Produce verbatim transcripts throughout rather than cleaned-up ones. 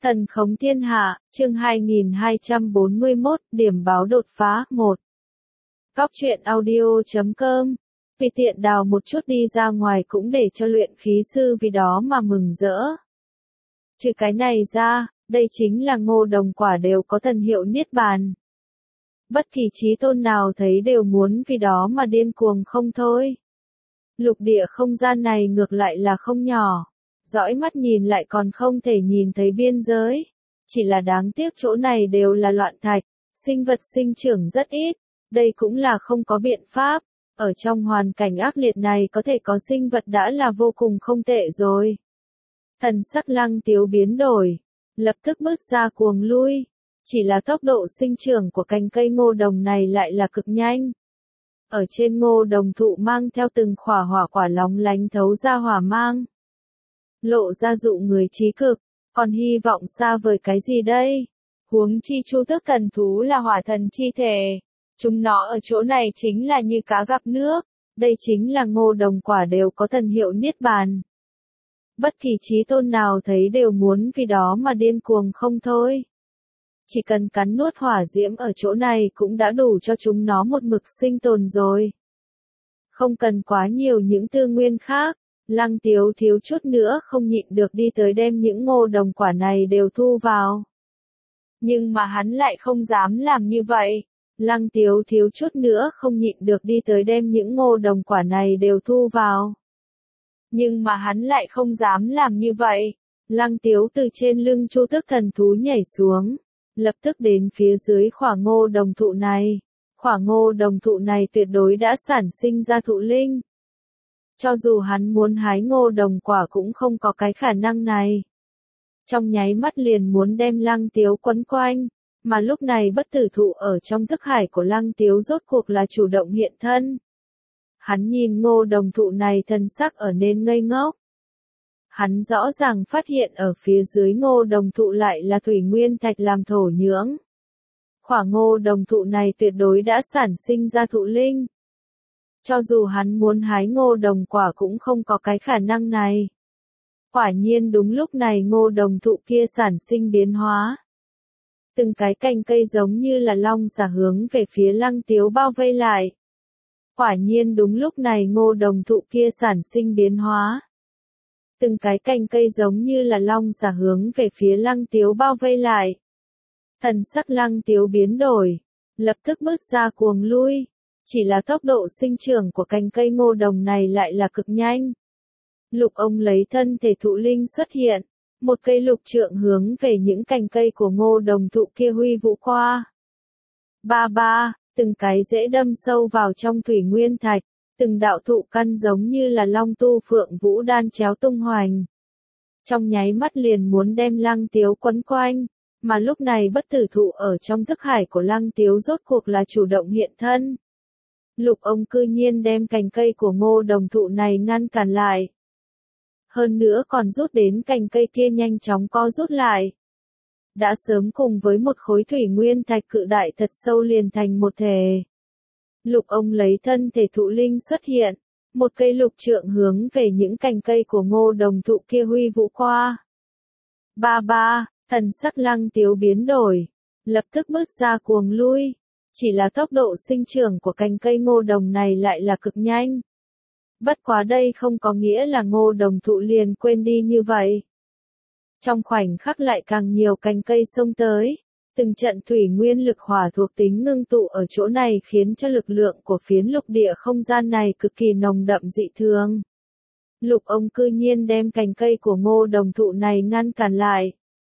Thần khống thiên hạ, chương hai nghìn hai trăm bốn mươi mốt, điểm báo đột phá, một. Cóc truyện audio chấm com. Vì tiện đào một chút đi ra ngoài cũng để cho luyện khí sư vì đó mà mừng rỡ. Trừ cái này ra, đây chính là ngô đồng quả đều có thần hiệu niết bàn. Bất kỳ chí tôn nào thấy đều muốn vì đó mà điên cuồng không thôi. Lục địa không gian này ngược lại là không nhỏ. Dõi mắt nhìn lại còn không thể nhìn thấy biên giới. Chỉ là đáng tiếc chỗ này đều là loạn thạch, sinh vật sinh trưởng rất ít, đây cũng là không có biện pháp. Ở trong hoàn cảnh ác liệt này có thể có sinh vật đã là vô cùng không tệ rồi. Thần sắc Lăng Tiếu biến đổi, lập tức bước ra cuồng lui. Chỉ là tốc độ sinh trưởng của cành cây ngô đồng này lại là cực nhanh. Ở trên ngô đồng thụ mang theo từng khỏa hỏa quả lóng lánh thấu ra hỏa mang. Lộ ra dụ người trí cực, còn hy vọng xa vời cái gì đây? Huống chi chu tước thần thú là hỏa thần chi thể. Chúng nó ở chỗ này chính là như cá gặp nước, đây chính là ngô đồng quả đều có thần hiệu niết bàn. Bất kỳ chí tôn nào thấy đều muốn vì đó mà điên cuồng không thôi. Chỉ cần cắn nuốt hỏa diễm ở chỗ này cũng đã đủ cho chúng nó một mực sinh tồn rồi. Không cần quá nhiều những tư nguyên khác. Lăng Tiếu thiếu chút nữa không nhịn được đi tới đem những ngô đồng quả này đều thu vào. Nhưng mà hắn lại không dám làm như vậy. Lăng Tiếu thiếu chút nữa không nhịn được đi tới đem những ngô đồng quả này đều thu vào. Nhưng mà hắn lại không dám làm như vậy. Lăng Tiếu từ trên lưng chu tước thần thú nhảy xuống. Lập tức đến phía dưới khỏa ngô đồng thụ này. Khỏa ngô đồng thụ này tuyệt đối đã sản sinh ra thụ linh. Cho dù hắn muốn hái ngô đồng quả cũng không có cái khả năng này. Trong nháy mắt liền muốn đem Lăng Tiếu quấn quanh, mà lúc này bất tử thụ ở trong thức hải của Lăng Tiếu rốt cuộc là chủ động hiện thân. Hắn nhìn ngô đồng thụ này thân sắc ở nên ngây ngốc. Hắn rõ ràng phát hiện ở phía dưới ngô đồng thụ lại là thủy nguyên thạch làm thổ nhưỡng. Khỏa ngô đồng thụ này tuyệt đối đã sản sinh ra thụ linh. Cho dù hắn muốn hái ngô đồng quả cũng không có cái khả năng này. Quả nhiên đúng lúc này ngô đồng thụ kia sản sinh biến hóa. Từng cái cành cây giống như là long xà hướng về phía Lăng Tiếu bao vây lại. Quả nhiên đúng lúc này ngô đồng thụ kia sản sinh biến hóa. Từng cái cành cây giống như là long xà hướng về phía Lăng Tiếu bao vây lại. Thần sắc Lăng Tiếu biến đổi, lập tức bước ra cuồng lui. Chỉ là tốc độ sinh trưởng của cành cây ngô đồng này lại là cực nhanh. Lục ông lấy thân thể thụ linh xuất hiện, một cây lục trượng hướng về những cành cây của ngô đồng thụ kia huy vũ qua. Ba ba, từng cái rễ đâm sâu vào trong thủy nguyên thạch, từng đạo thụ căn giống như là long tu phượng vũ đan chéo tung hoành. Trong nháy mắt liền muốn đem Lăng Tiếu quấn quanh, mà lúc này bất tử thụ ở trong thức hải của Lăng Tiếu rốt cuộc là chủ động hiện thân. Lục ông cư nhiên đem cành cây của ngô đồng thụ này ngăn cản lại. Hơn nữa còn rút đến cành cây kia nhanh chóng co rút lại. Đã sớm cùng với một khối thủy nguyên thạch cự đại thật sâu liền thành một thể. Lục ông lấy thân thể thụ linh xuất hiện, một cây lục trượng hướng về những cành cây của ngô đồng thụ kia huy vũ qua. Ba ba, thần sắc Lăng Tiếu biến đổi, lập tức bước ra cuồng lui. Chỉ là tốc độ sinh trưởng của cành cây ngô đồng này lại là cực nhanh. Bất quá đây không có nghĩa là ngô đồng thụ liền quên đi như vậy. Trong khoảnh khắc lại càng nhiều cành cây xông tới. Từng trận thủy nguyên lực hỏa thuộc tính ngưng tụ ở chỗ này khiến cho lực lượng của phiến lục địa không gian này cực kỳ nồng đậm dị thường. Lục ông cư nhiên đem cành cây của ngô đồng thụ này ngăn cản lại.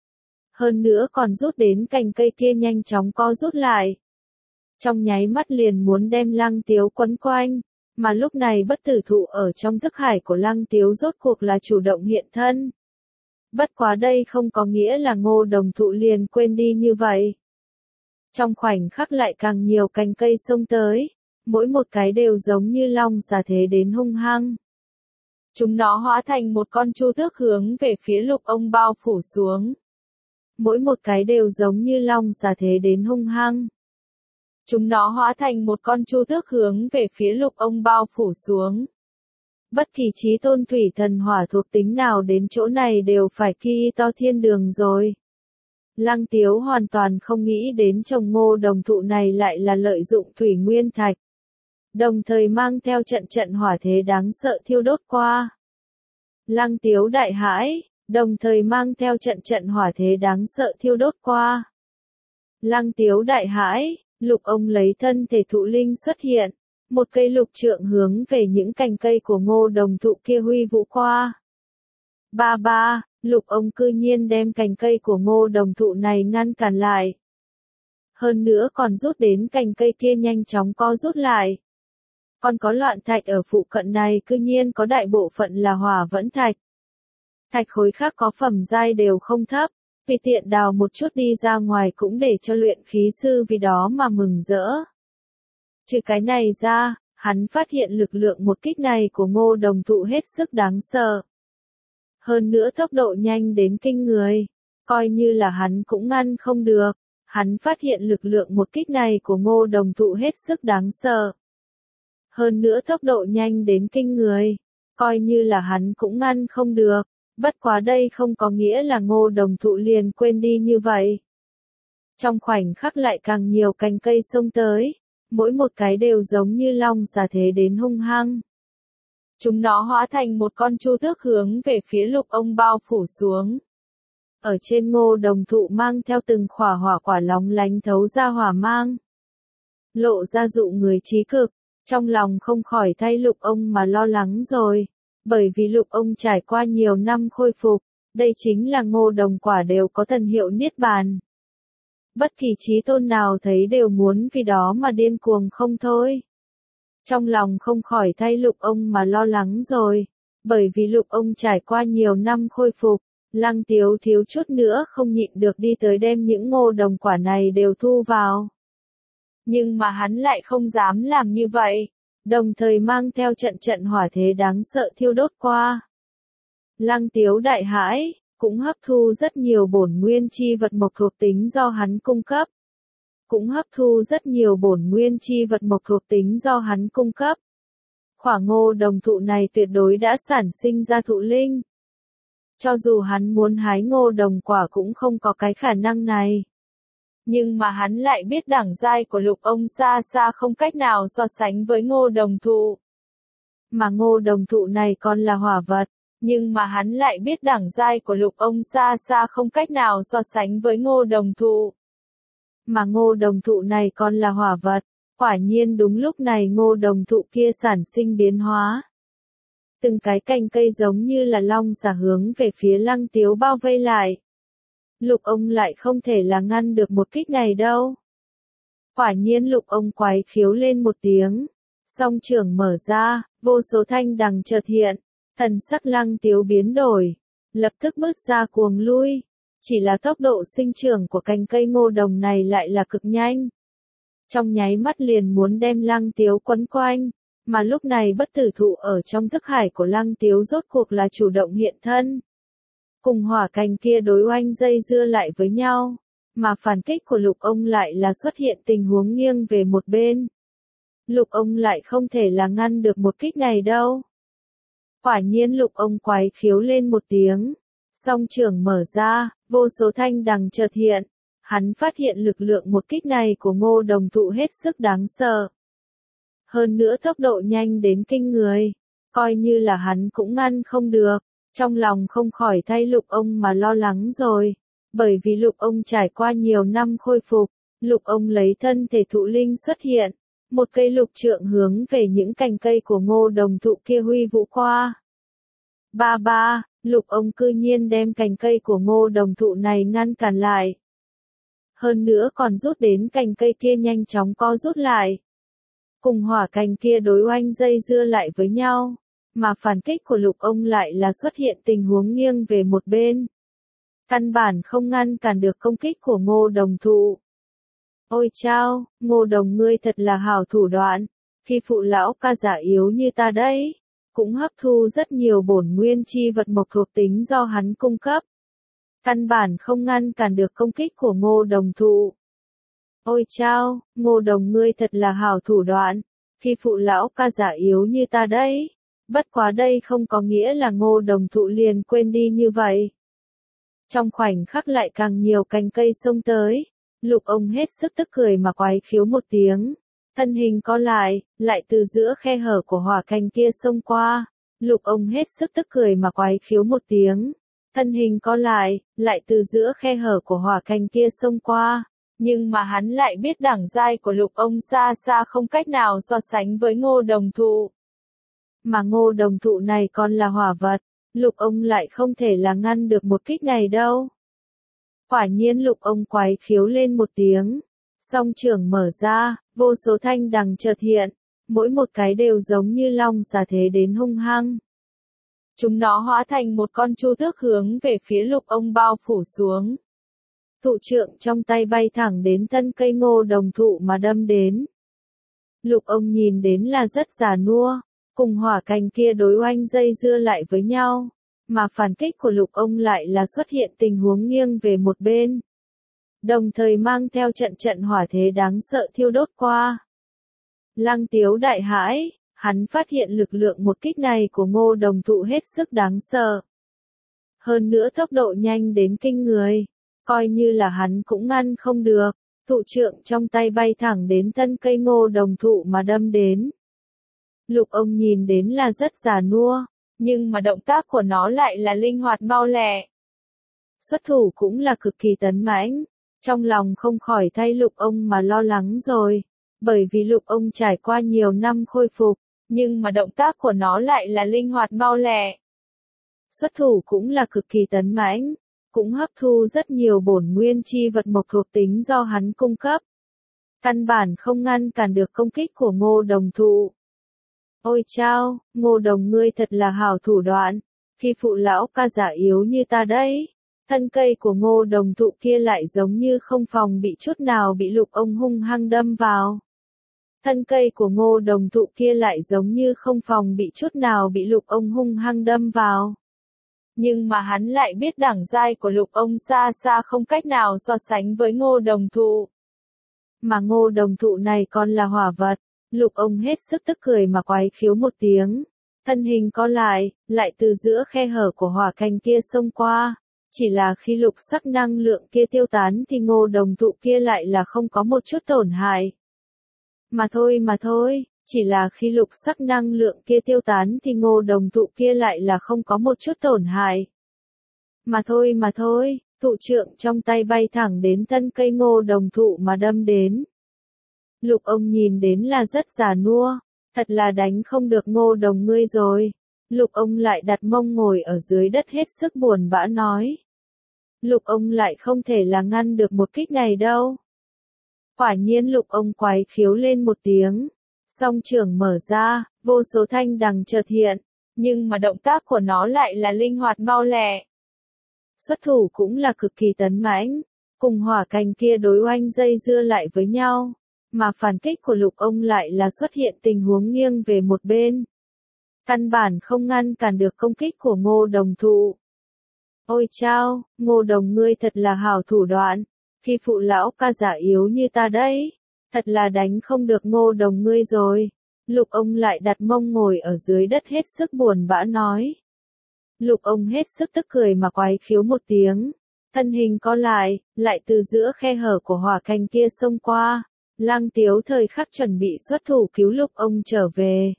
Hơn nữa còn rút đến cành cây kia nhanh chóng co rút lại. Trong nháy mắt liền muốn đem Lăng Tiếu quấn quanh, mà lúc này bất tử thụ ở trong thức hải của Lăng Tiếu rốt cuộc là chủ động hiện thân. Bất quá đây không có nghĩa là ngô đồng thụ liền quên đi như vậy. Trong khoảnh khắc lại càng nhiều cành cây xông tới, mỗi một cái đều giống như long xà thế đến hung hăng. Chúng nó hóa thành một con chu tước hướng về phía lục ông bao phủ xuống. Mỗi một cái đều giống như long xà thế đến hung hăng. Chúng nó hóa thành một con chu tước hướng về phía lục ông bao phủ xuống. Bất kỳ chí tôn thủy thần hỏa thuộc tính nào đến chỗ này đều phải kỳ to thiên đường rồi. Lăng Tiếu hoàn toàn không nghĩ đến trồng ngô đồng thụ này lại là lợi dụng thủy nguyên thạch. Đồng thời mang theo trận trận hỏa thế đáng sợ thiêu đốt qua. Lăng Tiếu đại hãi, đồng thời mang theo trận trận hỏa thế đáng sợ thiêu đốt qua. Lăng Tiếu đại hãi, Lục ông lấy thân thể thụ linh xuất hiện, một cây lục trượng hướng về những cành cây của ngô đồng thụ kia huy vũ qua. Ba ba, Lục ông cư nhiên đem cành cây của ngô đồng thụ này ngăn cản lại. Hơn nữa còn rút đến cành cây kia nhanh chóng co rút lại. Còn có loạn thạch ở phụ cận này cư nhiên có đại bộ phận là hỏa vẫn thạch. Thạch khối khác có phẩm giai đều không thấp, vì tiện đào một chút đi ra ngoài cũng để cho luyện khí sư vì đó mà mừng rỡ. Trừ cái này ra, hắn phát hiện lực lượng một kích này của ngô đồng thụ hết sức đáng sợ. Hơn nữa tốc độ nhanh đến kinh người, coi như là hắn cũng ngăn không được. Hắn phát hiện lực lượng một kích này của ngô đồng thụ hết sức đáng sợ. Hơn nữa tốc độ nhanh đến kinh người, coi như là hắn cũng ngăn không được. Bất quá đây không có nghĩa là ngô đồng thụ liền quên đi như vậy. Trong khoảnh khắc lại càng nhiều cành cây xông tới, mỗi một cái đều giống như long xà thế đến hung hăng. Chúng nó hóa thành một con chu tước hướng về phía Lục ông bao phủ xuống. Ở trên ngô đồng thụ mang theo từng khỏa hỏa quả lóng lánh thấu ra hỏa mang. Lộ ra dụ người trí cực, trong lòng không khỏi thay Lục ông mà lo lắng rồi. Bởi vì Lục ông trải qua nhiều năm khôi phục, đây chính là ngô đồng quả đều có thần hiệu niết bàn. Bất kỳ chí tôn nào thấy đều muốn vì đó mà điên cuồng không thôi. Trong lòng không khỏi thay Lục ông mà lo lắng rồi. Bởi vì Lục ông trải qua nhiều năm khôi phục, Lăng Tiếu thiếu chút nữa không nhịn được đi tới đem những ngô đồng quả này đều thu vào. Nhưng mà hắn lại không dám làm như vậy. Đồng thời mang theo trận trận hỏa thế đáng sợ thiêu đốt qua. Lăng Tiếu đại hãi, cũng hấp thu rất nhiều bổn nguyên chi vật mộc thuộc tính do hắn cung cấp. Cũng hấp thu rất nhiều bổn nguyên chi vật mộc thuộc tính do hắn cung cấp. Khỏa ngô đồng thụ này tuyệt đối đã sản sinh ra thụ linh. Cho dù hắn muốn hái ngô đồng quả cũng không có cái khả năng này. Nhưng mà hắn lại biết đẳng giai của Lục ông xa xa không cách nào so sánh với ngô đồng thụ. Mà ngô đồng thụ này còn là hỏa vật, nhưng mà hắn lại biết đẳng giai của Lục ông xa xa không cách nào so sánh với ngô đồng thụ. Mà ngô đồng thụ này còn là hỏa vật, quả nhiên đúng lúc này ngô đồng thụ kia sản sinh biến hóa. Từng cái cành cây giống như là long xà hướng về phía Lăng Tiếu bao vây lại. Lục ông lại không thể là ngăn được một kích này đâu. Quả nhiên Lục ông quái khiếu lên một tiếng. Song trưởng mở ra, vô số thanh đằng chợt hiện. Thần sắc Lăng Tiếu biến đổi. Lập tức bước ra cuồng lui. Chỉ là tốc độ sinh trưởng của cành cây ngô đồng này lại là cực nhanh. Trong nháy mắt liền muốn đem Lăng Tiếu quấn quanh. Mà lúc này bất tử thụ ở trong thức hải của Lăng Tiếu rốt cuộc là chủ động hiện thân. Cùng hỏa cành kia đối oanh dây dưa lại với nhau, mà phản kích của Lục ông lại là xuất hiện tình huống nghiêng về một bên. Lục ông lại không thể là ngăn được một kích này đâu. Quả nhiên Lục ông quái khiếu lên một tiếng, song trưởng mở ra, vô số thanh đằng chợt hiện, hắn phát hiện lực lượng một kích này của ngô đồng thụ hết sức đáng sợ. Hơn nữa tốc độ nhanh đến kinh người, coi như là hắn cũng ngăn không được. Trong lòng không khỏi thay Lục ông mà lo lắng rồi. Bởi vì Lục ông trải qua nhiều năm khôi phục, Lục ông lấy thân thể thụ linh xuất hiện. Một cây lục trượng hướng về những cành cây của ngô đồng thụ kia huy vũ qua. Ba ba, Lục ông cư nhiên đem cành cây của ngô đồng thụ này ngăn cản lại. Hơn nữa còn rút đến cành cây kia nhanh chóng co rút lại. Cùng hỏa cành kia đối oanh dây dưa lại với nhau. Mà phản kích của Lục ông lại là xuất hiện tình huống nghiêng về một bên. Căn bản không ngăn cản được công kích của ngô đồng thụ. Ôi chao, ngô đồng ngươi thật là hảo thủ đoạn. Khi phụ lão ca giả yếu như ta đấy, cũng hấp thu rất nhiều bổn nguyên chi vật mộc thuộc tính do hắn cung cấp. Căn bản không ngăn cản được công kích của ngô đồng thụ. Ôi chao, ngô đồng ngươi thật là hảo thủ đoạn. Khi phụ lão ca giả yếu như ta đấy. Bất quá đây không có nghĩa là ngô đồng thụ liền quên đi như vậy. Trong khoảnh khắc lại càng nhiều cành cây xông tới. Lục ông hết sức tức cười mà quái khiếu một tiếng. Thân hình co lại, lại từ giữa khe hở của hỏa cành kia xông qua. Lục ông hết sức tức cười mà quái khiếu một tiếng. Thân hình co lại, lại từ giữa khe hở của hỏa cành kia xông qua. Nhưng mà hắn lại biết đẳng giai của lục ông xa xa không cách nào so sánh với ngô đồng thụ. Mà ngô đồng thụ này còn là hỏa vật, lục ông lại không thể là ngăn được một kích này đâu. Quả nhiên lục ông quái khiếu lên một tiếng. Song trưởng mở ra, vô số thanh đằng chợt hiện, mỗi một cái đều giống như long xà thế đến hung hăng. Chúng nó hóa thành một con chu tước hướng về phía lục ông bao phủ xuống. Thụ trượng trong tay bay thẳng đến thân cây ngô đồng thụ mà đâm đến. Lục ông nhìn đến là rất già nua, cùng hỏa cành kia đối oanh dây dưa lại với nhau, mà phản kích của lục ông lại là xuất hiện tình huống nghiêng về một bên. Đồng thời mang theo trận trận hỏa thế đáng sợ thiêu đốt qua. Lăng Tiếu đại hãi, hắn phát hiện lực lượng một kích này của ngô đồng thụ hết sức đáng sợ. Hơn nữa tốc độ nhanh đến kinh người, coi như là hắn cũng ngăn không được, thụ trượng trong tay bay thẳng đến thân cây ngô đồng thụ mà đâm đến. Lục ông nhìn đến là rất già nua, nhưng mà động tác của nó lại là linh hoạt mau lẹ. Xuất thủ cũng là cực kỳ tấn mãnh, trong lòng không khỏi thay lục ông mà lo lắng rồi, bởi vì lục ông trải qua nhiều năm khôi phục, nhưng mà động tác của nó lại là linh hoạt mau lẹ. Xuất thủ cũng là cực kỳ tấn mãnh, cũng hấp thu rất nhiều bổn nguyên chi vật mộc thuộc tính do hắn cung cấp. Căn bản không ngăn cản được công kích của ngô đồng thụ. Ôi chao, ngô đồng ngươi thật là hảo thủ đoạn, khi phụ lão ca giả yếu như ta đấy. Thân cây của ngô đồng thụ kia lại giống như không phòng bị chút nào bị lục ông hung hăng đâm vào. Thân cây của ngô đồng thụ kia lại giống như không phòng bị chút nào bị lục ông hung hăng đâm vào. Nhưng mà hắn lại biết đẳng giai của lục ông xa xa không cách nào so sánh với ngô đồng thụ. Mà ngô đồng thụ này còn là hỏa vật, lục ông hết sức tức cười mà quái khiếu một tiếng. Thân hình co lại, lại từ giữa khe hở của hỏa cành kia xông qua. Chỉ là khi lục sắc năng lượng kia tiêu tán thì ngô đồng thụ kia lại là không có một chút tổn hại. Mà thôi mà thôi, chỉ là khi lục sắc năng lượng kia tiêu tán thì ngô đồng thụ kia lại là không có một chút tổn hại. Mà thôi mà thôi, thụ trượng trong tay bay thẳng đến thân cây ngô đồng thụ mà đâm đến. Lục ông nhìn đến là rất già nua, thật là đánh không được ngô đồng ngươi rồi. Lục ông lại đặt mông ngồi ở dưới đất hết sức buồn bã nói. Lục ông lại không thể là ngăn được một kích này đâu. Quả nhiên lục ông quái khiếu lên một tiếng. Song trưởng mở ra, vô số thanh đằng chợt hiện, nhưng mà động tác của nó lại là linh hoạt mau lẹ. Xuất thủ cũng là cực kỳ tấn mãnh, cùng hỏa cành kia đối oanh dây dưa lại với nhau, mà phản kích của lục ông lại là xuất hiện tình huống nghiêng về một bên. Căn bản không ngăn cản được công kích của ngô đồng thụ. Ôi chao, ngô đồng ngươi thật là hảo thủ đoạn, khi phụ lão ca giả yếu như ta đấy. Thật là đánh không được ngô đồng ngươi rồi. Lục ông lại đặt mông ngồi ở dưới đất hết sức buồn bã nói. Lục ông hết sức tức cười mà quái khiếu một tiếng. Thân hình co lại, lại từ giữa khe hở của hỏa cành kia xông qua. Lăng Tiếu thời khắc chuẩn bị xuất thủ cứu lục ông trở về.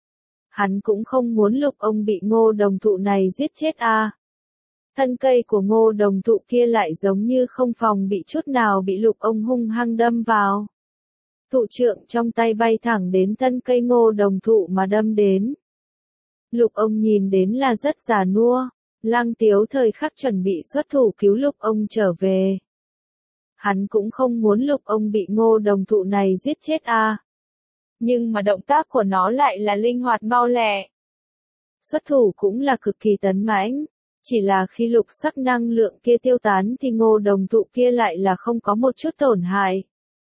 Hắn cũng không muốn lục ông bị ngô đồng thụ này giết chết à. Thân cây của ngô đồng thụ kia lại giống như không phòng bị chút nào bị lục ông hung hăng đâm vào. Thụ trượng trong tay bay thẳng đến thân cây ngô đồng thụ mà đâm đến. Lục ông nhìn đến là rất già nua, Lăng Tiếu thời khắc chuẩn bị xuất thủ cứu lục ông trở về. Hắn cũng không muốn lục ông bị ngô đồng thụ này giết chết à. Nhưng mà động tác của nó lại là linh hoạt mau lẹ. Xuất thủ cũng là cực kỳ tấn mãnh, chỉ là khi lục sắc năng lượng kia tiêu tán thì ngô đồng thụ kia lại là không có một chút tổn hại.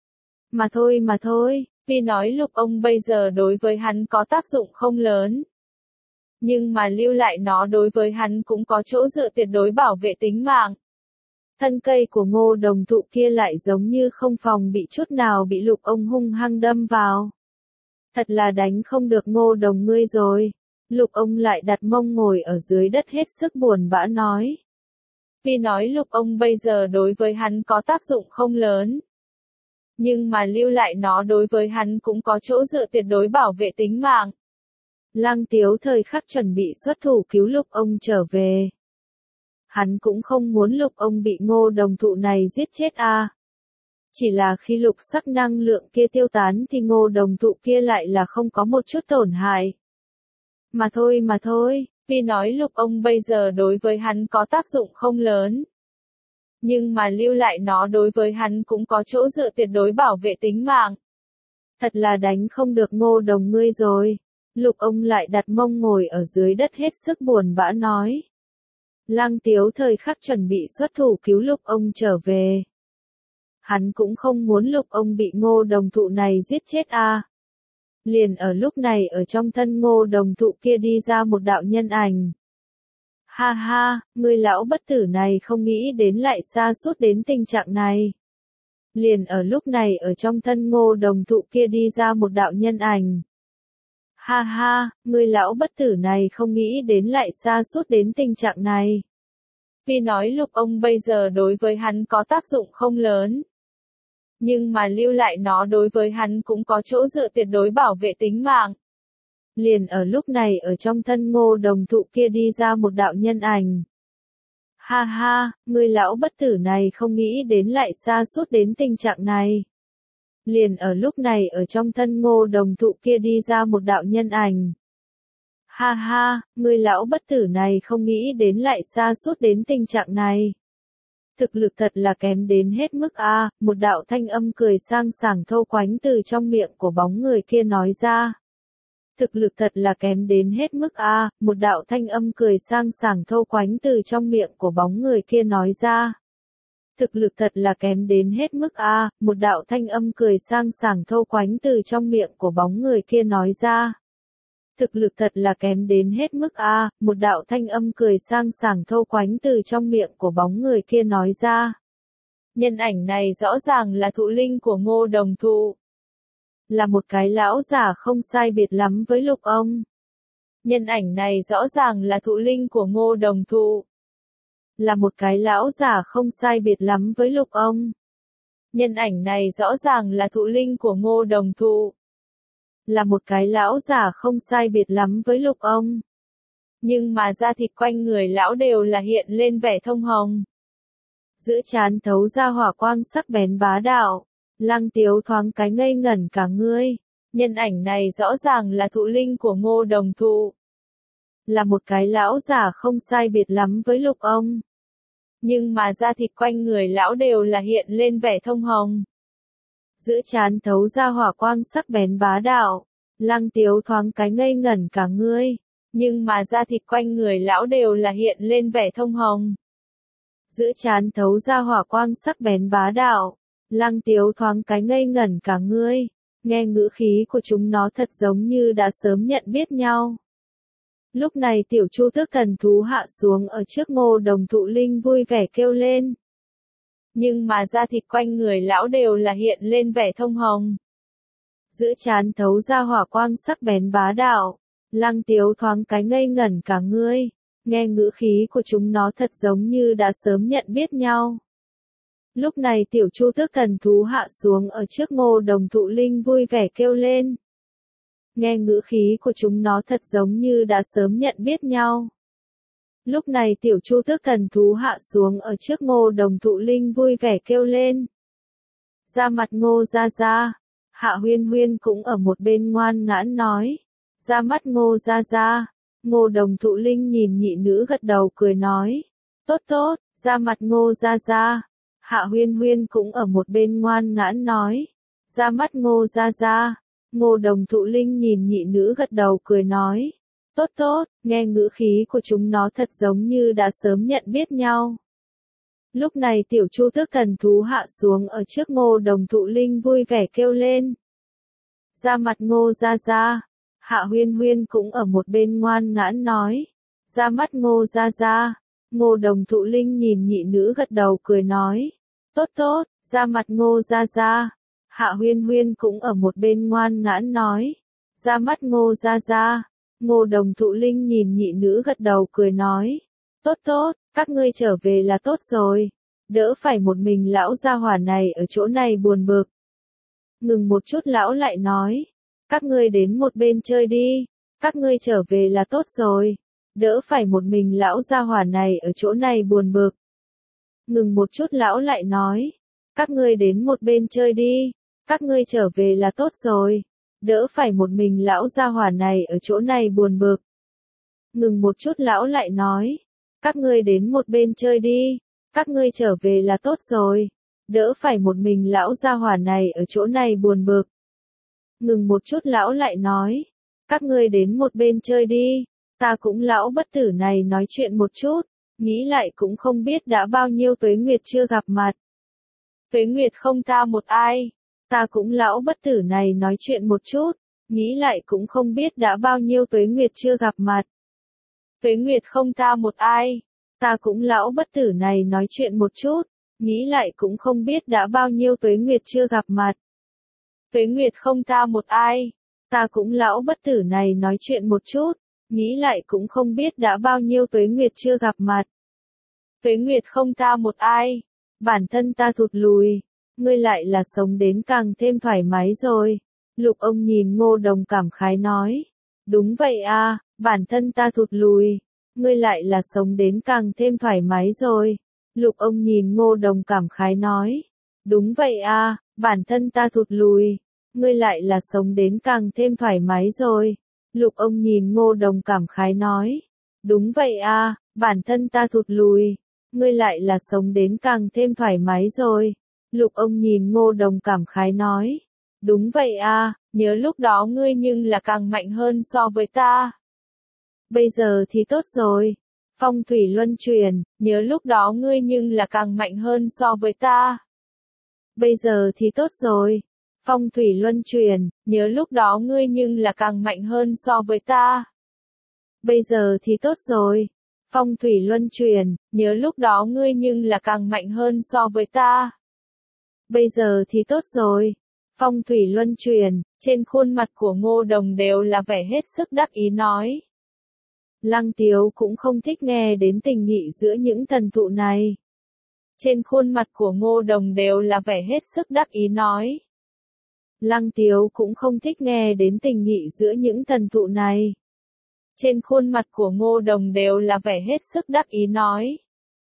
Mà thôi mà thôi, vì nói lục ông bây giờ đối với hắn có tác dụng không lớn. Nhưng mà lưu lại nó đối với hắn cũng có chỗ dựa tuyệt đối bảo vệ tính mạng. Thân cây của ngô đồng thụ kia lại giống như không phòng bị chút nào bị lục ông hung hăng đâm vào. Thật là đánh không được ngô đồng ngươi rồi. Lục ông lại đặt mông ngồi ở dưới đất hết sức buồn bã nói. Tuy nói lục ông bây giờ đối với hắn có tác dụng không lớn, nhưng mà lưu lại nó đối với hắn cũng có chỗ dựa tuyệt đối bảo vệ tính mạng. Lăng Tiếu thời khắc chuẩn bị xuất thủ cứu lục ông trở về. Hắn cũng không muốn lục ông bị ngô đồng thụ này giết chết à. Chỉ là khi lục sắc năng lượng kia tiêu tán thì ngô đồng thụ kia lại là không có một chút tổn hại. Mà thôi mà thôi, tuy nói lục ông bây giờ đối với hắn có tác dụng không lớn, nhưng mà lưu lại nó đối với hắn cũng có chỗ dựa tuyệt đối bảo vệ tính mạng. Thật là đánh không được ngô đồng ngươi rồi. Lục ông lại đặt mông ngồi ở dưới đất hết sức buồn bã nói. Lăng Tiếu thời khắc chuẩn bị xuất thủ cứu lục ông trở về. Hắn cũng không muốn lục ông bị ngô đồng thụ này giết chết à. Liền ở lúc này ở trong thân ngô đồng thụ kia đi ra một đạo nhân ảnh. Ha ha, ngươi lão bất tử này không nghĩ đến lại xa suốt đến tình trạng này. Liền ở lúc này ở trong thân ngô đồng thụ kia đi ra một đạo nhân ảnh. Ha ha, ngươi lão bất tử này không nghĩ đến lại xa suốt đến tình trạng này. Tuy nói lục ông bây giờ đối với hắn có tác dụng không lớn, nhưng mà lưu lại nó đối với hắn cũng có chỗ dựa tuyệt đối bảo vệ tính mạng. Liền ở lúc này ở trong thân ngô đồng thụ kia đi ra một đạo nhân ảnh. Ha ha, ngươi lão bất tử này không nghĩ đến lại xa suốt đến tình trạng này. Liền ở lúc này ở trong thân ngô đồng thụ kia đi ra một đạo nhân ảnh. Ha ha, ngươi lão bất tử này không nghĩ đến lại xa suốt đến tình trạng này. Thực lực thật là kém đến hết mức a, à, một đạo thanh âm cười sang sảng thô quánh từ trong miệng của bóng người kia nói ra. Thực lực thật là kém đến hết mức a, à, một đạo thanh âm cười sang sảng thô quánh từ trong miệng của bóng người kia nói ra. Thực lực thật là kém đến hết mức a, à, một đạo thanh âm cười sang sảng thô quánh từ trong miệng của bóng người kia nói ra. Thực lực thật là kém đến hết mức a, à, một đạo thanh âm cười sang sảng thô quánh từ trong miệng của bóng người kia nói ra. Nhân ảnh này rõ ràng là thụ linh của ngô đồng thụ. Là một cái lão giả không sai biệt lắm với lục ông. Nhân ảnh này rõ ràng là thụ linh của ngô đồng thụ. Là một cái lão giả không sai biệt lắm với lục ông. Nhân ảnh này rõ ràng là thụ linh của ngô đồng thụ. Là một cái lão giả không sai biệt lắm với lục ông. Nhưng mà da thịt quanh người lão đều là hiện lên vẻ thông hồng. Giữa trán thấu ra hỏa quang sắc bén bá đạo. Lăng Tiếu thoáng cái ngây ngẩn cả ngươi. Nhân ảnh này rõ ràng là thụ linh của ngô đồng thụ. Là một cái lão giả không sai biệt lắm với lục ông. Nhưng mà da thịt quanh người lão đều là hiện lên vẻ thông hồng. Giữa trán thấu ra hỏa quang sắc bén bá đạo. Lăng Tiếu thoáng cái ngây ngẩn cả ngươi. Nhưng mà da thịt quanh người lão đều là hiện lên vẻ thông hồng. Giữa trán thấu ra hỏa quang sắc bén bá đạo. Lăng Tiếu thoáng cái ngây ngẩn cả ngươi. Nghe ngữ khí của chúng nó thật giống như đã sớm nhận biết nhau. Lúc này tiểu chu tước thần thú hạ xuống ở trước ngô đồng thụ linh vui vẻ kêu lên. Nhưng mà da thịt quanh người lão đều là hiện lên vẻ thông hồng. Giữa trán thấu ra hỏa quang sắc bén bá đạo. Lăng Tiếu thoáng cái ngây ngẩn cả ngươi. Nghe ngữ khí của chúng nó thật giống như đã sớm nhận biết nhau. Lúc này tiểu chu tước thần thú hạ xuống ở trước ngô đồng thụ linh vui vẻ kêu lên. Nghe ngữ khí của chúng nó thật giống như đã sớm nhận biết nhau. Lúc này tiểu chu tước thần thú hạ xuống ở trước ngô đồng thụ linh vui vẻ kêu lên. Ra mặt ngô ra ra. Hạ Huyên Huyên cũng ở một bên ngoan ngãn nói. Ra mắt ngô ra ra. Ngô đồng thụ linh nhìn nhị nữ gật đầu cười nói. Tốt tốt, ra mặt ngô ra ra. Hạ Huyên Huyên cũng ở một bên ngoan ngãn nói. Ra mắt ngô ra ra. Ngô đồng thụ linh nhìn nhị nữ gật đầu cười nói. Tốt tốt, nghe ngữ khí của chúng nó thật giống như đã sớm nhận biết nhau. Lúc này tiểu chu tước thần thú hạ xuống ở trước ngô đồng thụ linh vui vẻ kêu lên. Ra mặt ngô ra ra. Hạ Huyên Huyên cũng ở một bên ngoan ngãn nói. Ra mắt ngô ra ra. Ngô đồng thụ linh nhìn nhị nữ gật đầu cười nói. Tốt tốt, ra mặt ngô ra ra. Hạ Huyên Huyên cũng ở một bên ngoan ngãn nói. Ra mắt ngô ra ra. Ngô đồng thụ linh nhìn nhị nữ gật đầu cười nói. Tốt tốt, Các ngươi trở về là tốt rồi. Đỡ phải một mình lão gia hỏa này ở chỗ này buồn bực. Ngừng một chút lão lại nói. Các ngươi đến một bên chơi đi. Các ngươi trở về là tốt rồi. Đỡ phải một mình lão gia hỏa này ở chỗ này buồn bực. Ngừng một chút lão lại nói. Các ngươi đến một bên chơi đi. Các ngươi trở về là tốt rồi. Đỡ phải một mình lão gia hỏa này ở chỗ này buồn bực. Ngừng một chút lão lại nói. Các ngươi đến một bên chơi đi. Các ngươi trở về là tốt rồi. Đỡ phải một mình lão gia hỏa này ở chỗ này buồn bực. Ngừng một chút lão lại nói. Các ngươi đến một bên chơi đi. Ta cũng lão bất tử này nói chuyện một chút. Nghĩ lại cũng không biết đã bao nhiêu tuế nguyệt chưa gặp mặt. Tuế nguyệt không ta một ai. Ta cũng lão bất tử này nói chuyện một chút. Nghĩ lại cũng không biết đã bao nhiêu tuế nguyệt chưa gặp mặt. Tuế nguyệt không ta một ai. Ta cũng lão bất tử này nói chuyện một chút. Nghĩ lại cũng không biết đã bao nhiêu tuế nguyệt chưa gặp mặt. Tuế nguyệt không ta một ai. Ta cũng lão bất tử này nói chuyện một chút. Nghĩ lại cũng không biết đã bao nhiêu tuế nguyệt chưa gặp mặt. Tuế nguyệt không ta một ai. Bản thân ta thụt lùi. Ngươi lại là sống đến càng thêm thoải mái rồi. Lục ông nhìn Ngô Đồng cảm khái nói. Đúng vậy à, bản thân ta thụt lùi. Ngươi lại là sống đến càng thêm thoải mái rồi. Lục ông nhìn Ngô Đồng cảm khái nói. Đúng vậy à, bản thân ta thụt lùi. Ngươi lại là sống đến càng thêm thoải mái rồi. Lục ông nhìn Ngô Đồng cảm khái nói. Đúng vậy à, bản thân ta thụt lùi. Ngươi lại là sống đến càng thêm thoải mái rồi. Lục ông nhìn Ngô Đồng cảm khái nói. Đúng vậy à, nhớ lúc đó ngươi nhưng là càng mạnh hơn so với ta. Bây giờ thì tốt rồi. Phong thủy luân chuyển, nhớ lúc đó ngươi nhưng là càng mạnh hơn so với ta. Bây giờ thì tốt rồi. Phong thủy luân chuyển, nhớ lúc đó ngươi nhưng là càng mạnh hơn so với ta. Bây giờ thì tốt rồi. Phong thủy luân chuyển, nhớ lúc đó ngươi nhưng là càng mạnh hơn so với ta. Bây giờ thì tốt rồi. Phong thủy luân chuyển, trên khuôn mặt của Ngô Đồng đều là vẻ hết sức đắc ý nói. Lăng Tiếu cũng không thích nghe đến tình nghị giữa những thần thụ này. Trên khuôn mặt của Ngô Đồng đều là vẻ hết sức đắc ý nói. Lăng Tiếu cũng không thích nghe đến tình nghị giữa những thần thụ này. Trên khuôn mặt của Ngô Đồng đều là vẻ hết sức đắc ý nói.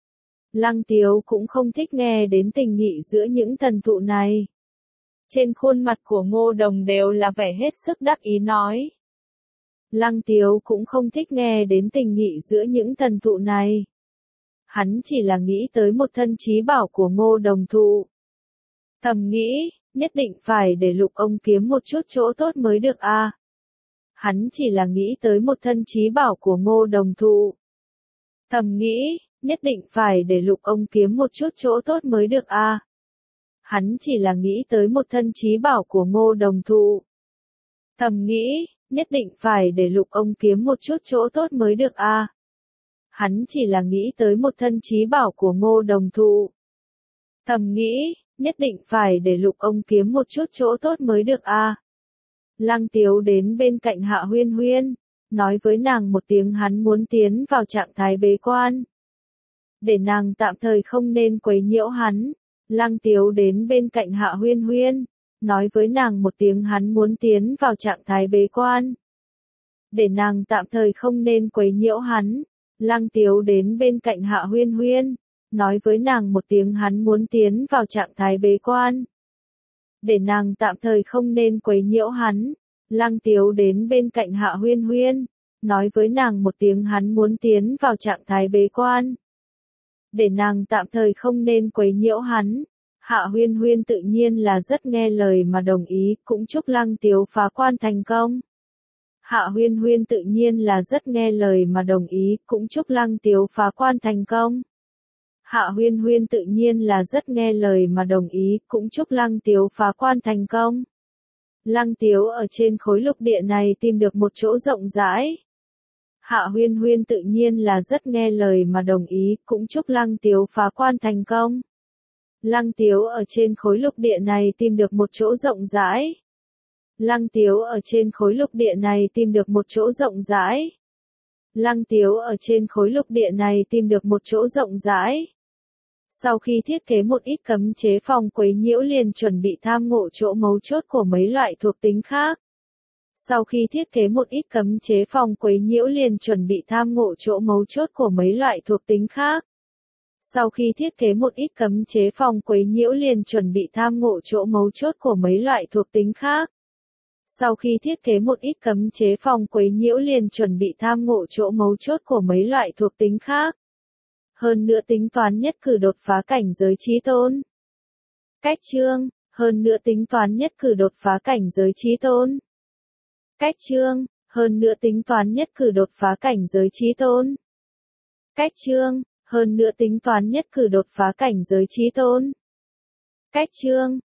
Lăng Tiếu cũng không thích nghe đến tình nghị giữa những thần thụ này. Trên khuôn mặt của Ngô Đồng đều là vẻ hết sức đắc ý nói. Lăng Tiếu cũng không thích nghe đến tình nghị giữa những thần thụ này. Hắn chỉ là nghĩ tới một thân trí bảo của Ngô Đồng thụ. Thầm nghĩ, nhất định phải để Lục ông kiếm một chút chỗ tốt mới được a. À. Hắn chỉ là nghĩ tới một thân trí bảo của Ngô Đồng thụ. Thầm nghĩ, nhất định phải để Lục ông kiếm một chút chỗ tốt mới được a. À. Hắn chỉ là nghĩ tới một thân trí bảo của Ngô Đồng thụ. Thầm nghĩ, nhất định phải để Lục ông kiếm một chút chỗ tốt mới được a. À. Hắn chỉ là nghĩ tới một thân trí bảo của Ngô Đồng thụ. Thầm nghĩ, nhất định phải để Lục ông kiếm một chút chỗ tốt mới được a. À. Lăng Tiếu đến bên cạnh Hạ Huyên Huyên, nói với nàng một tiếng hắn muốn tiến vào trạng thái bế quan. Để nàng tạm thời không nên quấy nhiễu hắn. Lăng Tiếu đến bên cạnh Hạ Huyên Huyên, nói với nàng một tiếng hắn muốn tiến vào trạng thái bế quan. Để nàng tạm thời không nên quấy nhiễu hắn. Lăng Tiếu đến bên cạnh Hạ Huyên Huyên, nói với nàng một tiếng hắn muốn tiến vào trạng thái bế quan. Để nàng tạm thời không nên quấy nhiễu hắn. Lăng Tiếu đến bên cạnh Hạ Huyên Huyên, nói với nàng một tiếng hắn muốn tiến vào trạng thái bế quan. Để nàng tạm thời không nên quấy nhiễu hắn. Hạ Huyên Huyên tự nhiên là rất nghe lời mà đồng ý, cũng chúc Lăng Tiếu phá quan thành công. Hạ Huyên Huyên tự nhiên là rất nghe lời mà đồng ý, cũng chúc Lăng Tiếu phá quan thành công. Hạ Huyên Huyên tự nhiên là rất nghe lời mà đồng ý, cũng chúc Lăng Tiếu phá quan thành công. Lăng Tiếu ở trên khối lục địa này tìm được một chỗ rộng rãi. Hạ Huyên Huyên tự nhiên là rất nghe lời mà đồng ý, cũng chúc Lăng Tiếu phá quan thành công. Lăng Tiếu ở trên khối lục địa này tìm được một chỗ rộng rãi. Lăng Tiếu ở trên khối lục địa này tìm được một chỗ rộng rãi. Lăng Tiếu ở trên khối lục địa này tìm được một chỗ rộng rãi. Sau khi thiết kế một ít cấm chế phòng quấy nhiễu liền chuẩn bị tham ngộ chỗ mấu chốt của mấy loại thuộc tính khác. Sau khi thiết kế một ít cấm chế phòng quấy nhiễu liền chuẩn bị tham ngộ chỗ mấu chốt của mấy loại thuộc tính khác. Sau khi thiết kế một ít cấm chế phòng quấy nhiễu liền chuẩn bị tham ngộ chỗ mấu chốt của mấy loại thuộc tính khác. Sau khi thiết kế một ít cấm chế phòng quấy nhiễu liền chuẩn bị tham ngộ chỗ mấu chốt của mấy loại thuộc tính khác. Hơn nữa tính toán nhất cử đột phá cảnh giới chí tôn. Cách chương, hơn nữa tính toán nhất cử đột phá cảnh giới chí tôn. Cách chương, hơn nữa tính toán nhất cử đột phá cảnh giới chí tôn. Cách chương, hơn nữa tính toán nhất cử đột phá cảnh giới chí tôn. Cách chương,